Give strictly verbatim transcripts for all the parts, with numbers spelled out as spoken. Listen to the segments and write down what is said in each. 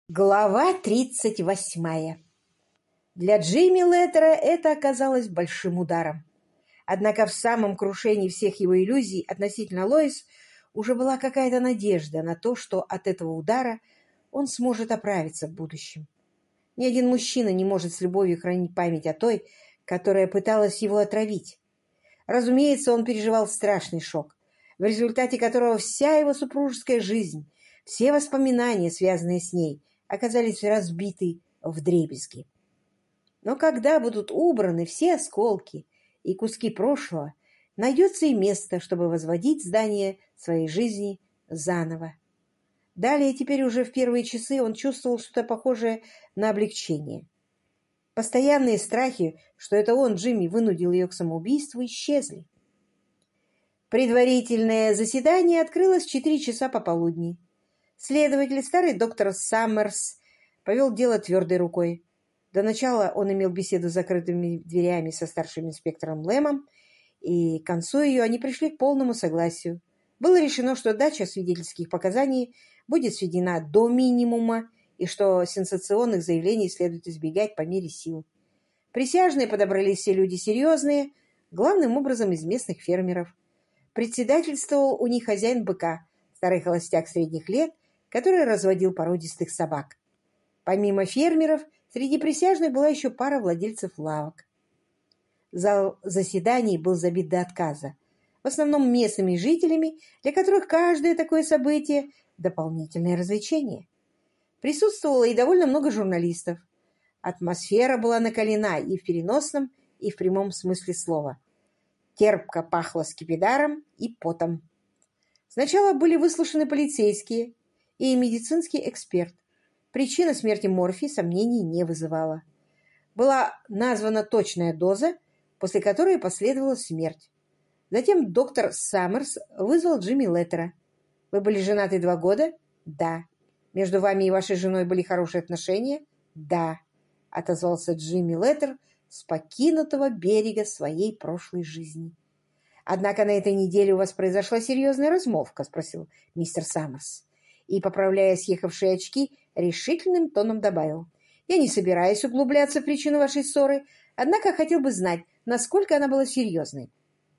Глава тридцать восьмая. Для Джимми Леттера это оказалось большим ударом. Однако в самом крушении всех его иллюзий относительно Лоис уже была какая-то надежда на то, что от этого удара он сможет оправиться в будущем. Ни один мужчина не может с любовью хранить память о той, которая пыталась его отравить. Разумеется, он переживал страшный шок, в результате которого вся его супружеская жизнь, все воспоминания, связанные с ней, оказались разбиты вдребезги. Но когда будут убраны все осколки и куски прошлого, найдется и место, чтобы возводить здание своей жизни заново. Далее, теперь уже в первые часы, он чувствовал что-то похожее на облегчение. Постоянные страхи, что это он, Джимми, вынудил ее к самоубийству, исчезли. Предварительное заседание открылось в четыре часа пополудни. Следователь, старый доктор Саммерс, повел дело твердой рукой. До начала он имел беседу с закрытыми дверями со старшим инспектором Лэмом, и к концу ее они пришли к полному согласию. Было решено, что дача свидетельских показаний будет сведена до минимума и что сенсационных заявлений следует избегать по мере сил. Присяжные подобрались все люди серьезные, главным образом из местных фермеров. Председательствовал у них хозяин быка, старый холостяк средних лет, который разводил породистых собак. Помимо фермеров, среди присяжных была еще пара владельцев лавок. Зал заседаний был забит до отказа, в основном местными жителями, для которых каждое такое событие – дополнительное развлечение. Присутствовало и довольно много журналистов. Атмосфера была накалена и в переносном, и в прямом смысле слова. Терпко пахло скипидаром и потом. Сначала были выслушаны полицейские и медицинский эксперт. Причина смерти Морфи сомнений не вызывала. Была названа точная доза, после которой последовала смерть. Затем доктор Саммерс вызвал Джимми Леттера. «Вы были женаты два года?» «Да». «Между вами и вашей женой были хорошие отношения?» «Да», — отозвался Джимми Леттер с покинутого берега своей прошлой жизни. «Однако на этой неделе у вас произошла серьезная размолвка?» — спросил мистер Саммерс. И, поправляя съехавшие очки, решительным тоном добавил: «Я не собираюсь углубляться в причину вашей ссоры, однако хотел бы знать, насколько она была серьезной».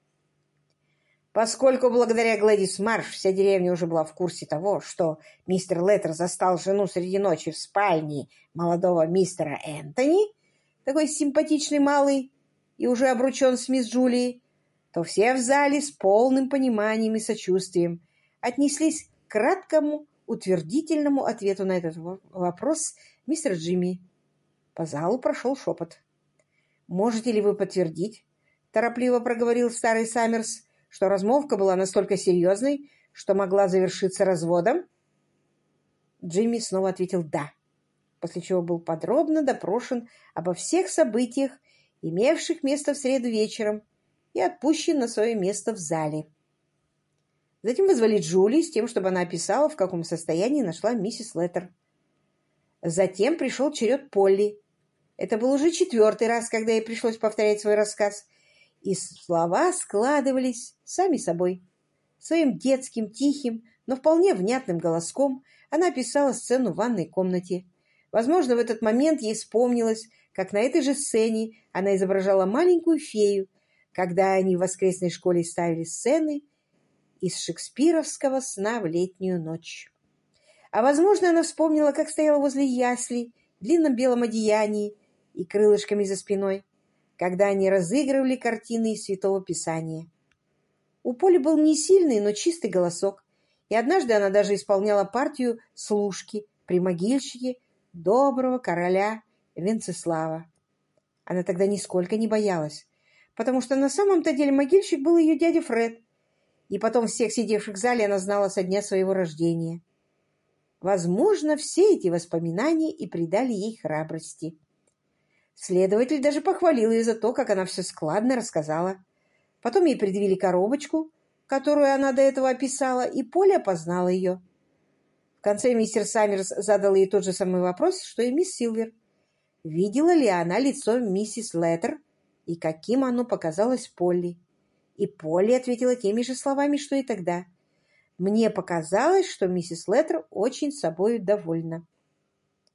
Поскольку благодаря Глэдис Марш вся деревня уже была в курсе того, что мистер Леттер застал жену среди ночи в спальне молодого мистера Энтони, такой симпатичный малый и уже обручен с мисс Джулией, то все в зале с полным пониманием и сочувствием отнеслись к краткому утвердительному ответу на этот вопрос мистера Джимми. По залу прошел шепот. «Можете ли вы подтвердить, — торопливо проговорил старый Саммерс, — что размолвка была настолько серьезной, что могла завершиться разводом?» Джимми снова ответил «да», после чего был подробно допрошен обо всех событиях, имевших место в среду вечером, и отпущен на свое место в зале. Затем вызвали Джули с тем, чтобы она описала, в каком состоянии нашла миссис Леттер. Затем пришел черед Полли. Это был уже четвертый раз, когда ей пришлось повторять свой рассказ, и слова складывались сами собой. Своим детским, тихим, но вполне внятным голоском она описала сцену в ванной комнате. Возможно, в этот момент ей вспомнилось, как на этой же сцене она изображала маленькую фею, когда они в воскресной школе ставили сцены из шекспировского «Сна в летнюю ночь». А, возможно, она вспомнила, как стояла возле ясли в длинном белом одеянии и крылышками за спиной, когда они разыгрывали картины из Святого Писания. У Поли был не сильный, но чистый голосок, и однажды она даже исполняла партию служки при могильщике доброго короля Венцеслава. Она тогда нисколько не боялась, потому что на самом-то деле могильщик был ее дядя Фред, и потом всех сидевших в зале она знала со дня своего рождения. Возможно, все эти воспоминания и придали ей храбрости. Следователь даже похвалил ее за то, как она все складно рассказала. Потом ей предъявили коробочку, которую она до этого описала, и Поля опознала ее. В конце мистер Саммерс задал ей тот же самый вопрос, что и мисс Силвер. Видела ли она лицо миссис Леттер и каким оно показалось Полли? И Полли ответила теми же словами, что и тогда. «Мне показалось, что миссис Леттер очень собою довольна».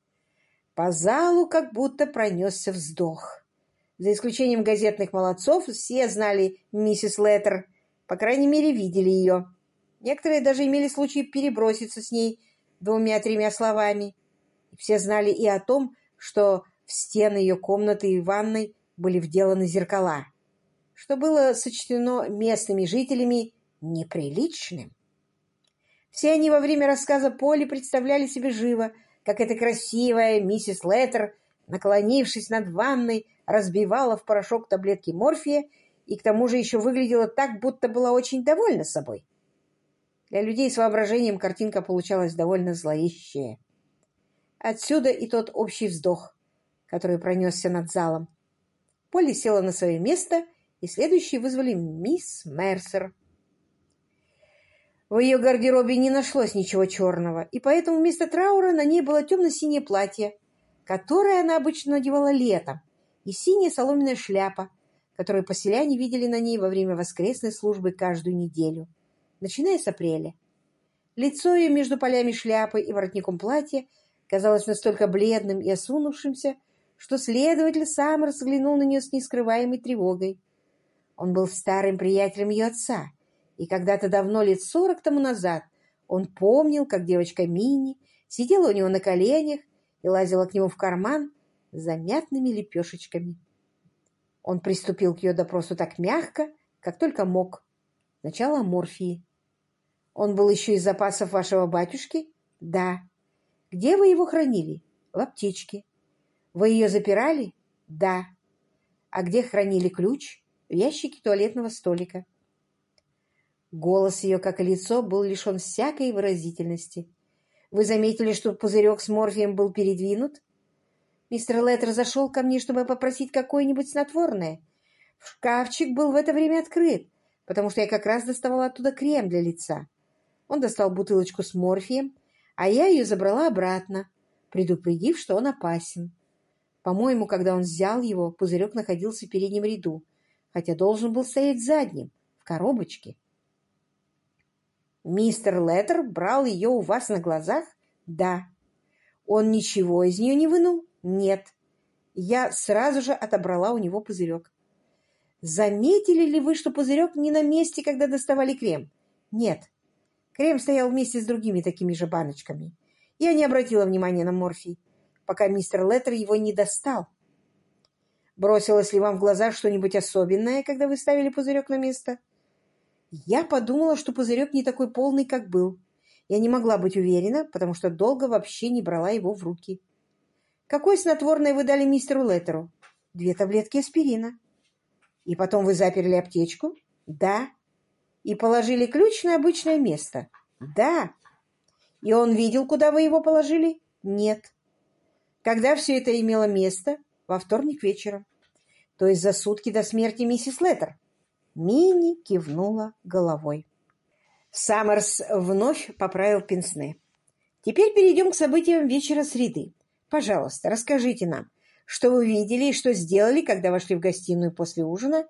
По залу как будто пронесся вздох. За исключением газетных молодцов, все знали миссис Леттер, по крайней мере, видели ее. Некоторые даже имели случай переброситься с ней двумя-тремя словами. Все знали и о том, что в стены ее комнаты и ванной были вделаны зеркала, что было сочтено местными жителями неприличным. Все они во время рассказа Полли представляли себе живо, как эта красивая миссис Леттер, наклонившись над ванной, разбивала в порошок таблетки морфия и к тому же еще выглядела так, будто была очень довольна собой. Для людей с воображением картинка получалась довольно зловещая. Отсюда и тот общий вздох, который пронесся над залом. Полли села на свое место, и следующие вызвали мисс Мерсер. В ее гардеробе не нашлось ничего черного, и поэтому вместо траура на ней было темно-синее платье, которое она обычно надевала летом, и синяя соломенная шляпа, которую поселяне видели на ней во время воскресной службы каждую неделю, начиная с апреля. Лицо ее между полями шляпы и воротником платья казалось настолько бледным и осунувшимся, что следователь сам разглянул на нее с нескрываемой тревогой. Он был старым приятелем ее отца, и когда-то давно, лет сорок тому назад, он помнил, как девочка Минни сидела у него на коленях и лазила к нему в карман за мятными лепешечками. Он приступил к ее допросу так мягко, как только мог. Сначала о морфии. Он был еще из запасов вашего батюшки? Да. Где вы его хранили? В аптечке. Вы ее запирали? Да. А где хранили ключ? В ящике туалетного столика. Голос ее, как и лицо, был лишен всякой выразительности. Вы заметили, что пузырек с морфием был передвинут? Мистер Леттер зашел ко мне, чтобы попросить какое-нибудь снотворное. Шкафчик был в это время открыт, потому что я как раз доставала оттуда крем для лица. Он достал бутылочку с морфием, а я ее забрала обратно, предупредив, что он опасен. По-моему, когда он взял его, пузырек находился в переднем ряду, хотя должен был стоять в заднем, в коробочке. Мистер Леттер брал ее у вас на глазах? Да. Он ничего из нее не вынул? Нет. Я сразу же отобрала у него пузырек. Заметили ли вы, что пузырек не на месте, когда доставали крем? Нет. Крем стоял вместе с другими такими же баночками. Я не обратила внимания на морфий, пока мистер Леттер его не достал. Бросилось ли вам в глаза что-нибудь особенное, когда вы ставили пузырек на место? Я подумала, что пузырек не такой полный, как был. Я не могла быть уверена, потому что долго вообще не брала его в руки. Какое снотворное вы дали мистеру Леттеру? Две таблетки аспирина. И потом вы заперли аптечку? Да. И положили ключ на обычное место? Да. И он видел, куда вы его положили? Нет. Когда все это имело место? Во вторник вечером. То есть за сутки до смерти миссис Леттер. Минни кивнула головой. Саммерс вновь поправил пенсне. Теперь перейдем к событиям вечера среды. Пожалуйста, расскажите нам, что вы видели и что сделали, когда вошли в гостиную после ужина?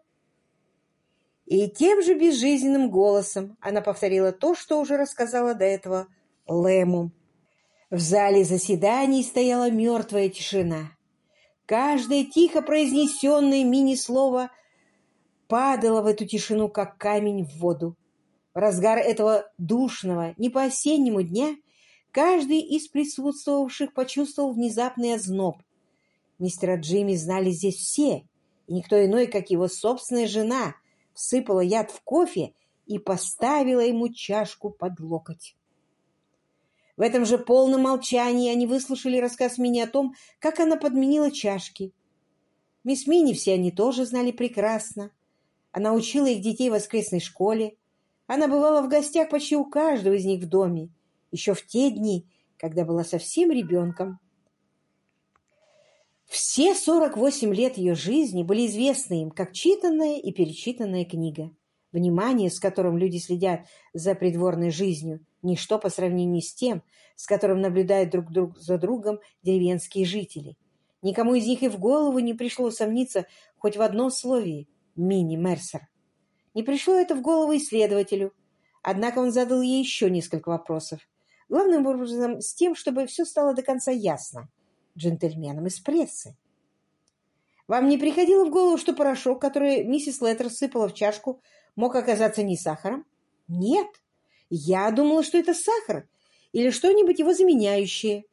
И тем же безжизненным голосом она повторила то, что уже рассказала до этого Лэму. В зале заседаний стояла мертвая тишина. Каждое тихо произнесенное мини-слово падало в эту тишину, как камень в воду. В разгар этого душного, не по-осеннему дня каждый из присутствовавших почувствовал внезапный озноб. Мистера Джимми знали здесь все, и никто иной, как его собственная жена, всыпала яд в кофе и поставила ему чашку под локоть. В этом же полном молчании они выслушали рассказ Минни о том, как она подменила чашки. Мисс Минни все они тоже знали прекрасно. Она учила их детей в воскресной школе. Она бывала в гостях почти у каждого из них в доме, еще в те дни, когда была совсем ребенком. Все сорок восемь лет ее жизни были известны им, как читанная и перечитанная книга. Внимание, с которым люди следят за придворной жизнью, ничто по сравнению с тем, с которым наблюдают друг, друг за другом деревенские жители. Никому из них и в голову не пришло усомниться хоть в одном слове Минни Мерсер. Не пришло это в голову исследователю, однако он задал ей еще несколько вопросов, главным образом с тем, чтобы все стало до конца ясно. джентльменам из прессы. Вам не приходило в голову, что порошок, который миссис Леттер сыпала в чашку, мог оказаться не сахаром? Нет. Я думала, что это сахар или что-нибудь его заменяющее.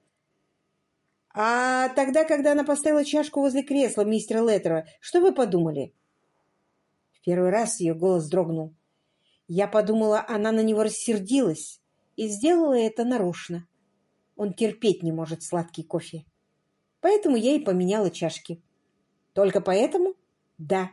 А тогда, когда она поставила чашку возле кресла мистера Леттера, что вы подумали? В первый раз ее голос дрогнул. Я подумала, она на него рассердилась и сделала это нарочно. Он терпеть не может сладкий кофе. Поэтому я и поменяла чашки. Только поэтому? Да.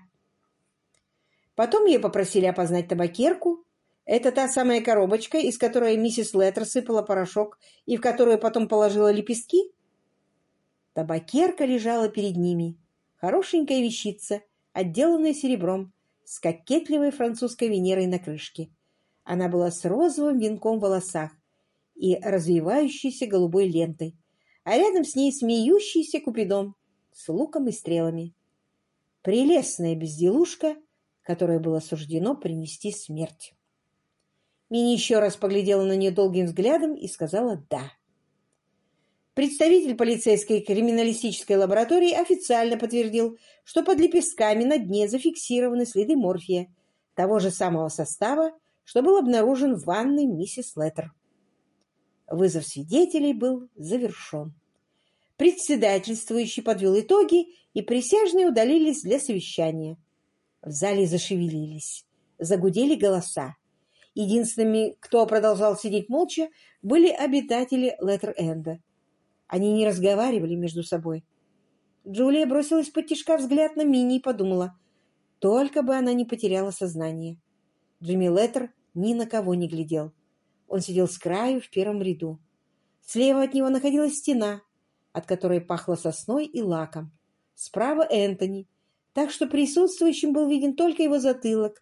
Потом ее попросили опознать табакерку. Это та самая коробочка, из которой миссис Леттер сыпала порошок и в которую потом положила лепестки? Табакерка лежала перед ними. Хорошенькая вещица, отделанная серебром, с кокетливой французской Венерой на крышке. Она была с розовым венком в волосах и развивающейся голубой лентой, а рядом с ней смеющийся Купидон с луком и стрелами. Прелестная безделушка, которой было суждено принести смерть. Мини еще раз поглядела на нее долгим взглядом и сказала «да». Представитель полицейской криминалистической лаборатории официально подтвердил, что под лепестками на дне зафиксированы следы морфия, того же самого состава, что был обнаружен в ванной миссис Леттер. Вызов свидетелей был завершен. Председательствующий подвел итоги, и присяжные удалились для совещания. В зале зашевелились, загудели голоса. Единственными, кто продолжал сидеть молча, были обитатели Леттер-Энда. Они не разговаривали между собой. Джулия бросила из-под тишка взгляд на Мини и подумала, только бы она не потеряла сознание. Джимми Леттер ни на кого не глядел. Он сидел с краю в первом ряду. Слева от него находилась стена, от которой пахло сосной и лаком. Справа Энтони, так что присутствующим был виден только его затылок.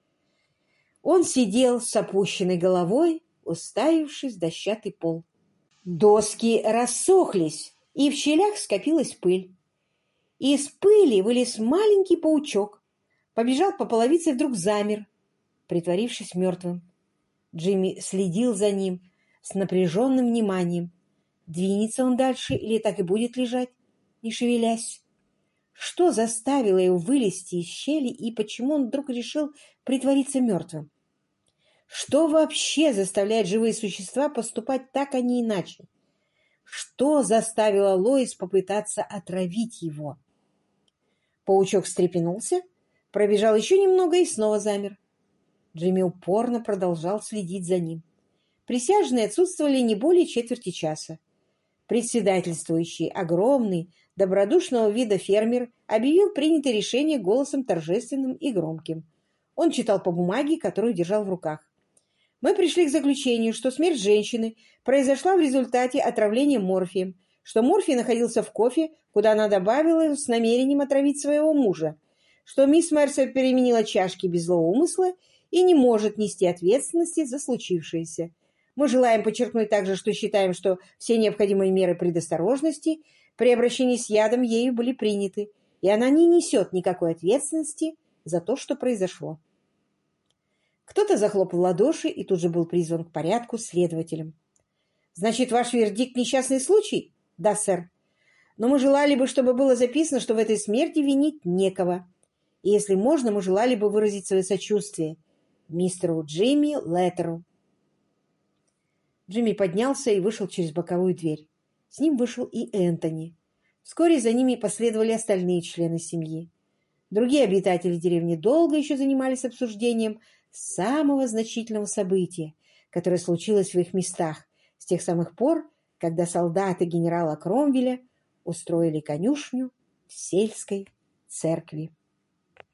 Он сидел с опущенной головой, уставившись в дощатый пол. Доски рассохлись, и в щелях скопилась пыль. Из пыли вылез маленький паучок, побежал по половице и вдруг замер, притворившись мертвым. Джимми следил за ним с напряженным вниманием. Двинется он дальше или так и будет лежать, не шевелясь? Что заставило его вылезти из щели и почему он вдруг решил притвориться мертвым? Что вообще заставляет живые существа поступать так, а не иначе? Что заставило Лоис попытаться отравить его? Паучок встрепенулся, пробежал еще немного и снова замер. Джимми упорно продолжал следить за ним. Присяжные отсутствовали не более четверти часа. Председательствующий, огромный, добродушного вида фермер, объявил принятое решение голосом торжественным и громким. Он читал по бумаге, которую держал в руках. Мы пришли к заключению, что смерть женщины произошла в результате отравления морфием, что морфий находился в кофе, куда она добавила его с намерением отравить своего мужа, что мисс Мерсер переменила чашки без злого умысла и не может нести ответственности за случившееся. Мы желаем подчеркнуть также, что считаем, что все необходимые меры предосторожности при обращении с ядом ею были приняты, и она не несет никакой ответственности за то, что произошло. Кто-то захлопал в ладоши и тут же был призван к порядку следователем. «Значит, ваш вердикт — несчастный случай?» «Да, сэр. Но мы желали бы, чтобы было записано, что в этой смерти винить некого. И, если можно, мы желали бы выразить свое сочувствие мистеру Джимми Леттеру». Джимми поднялся и вышел через боковую дверь. С ним вышел и Энтони. Вскоре за ними последовали остальные члены семьи. Другие обитатели деревни долго еще занимались обсуждением самого значительного события, которое случилось в их местах с тех самых пор, когда солдаты генерала Кромвеля устроили конюшню в сельской церкви.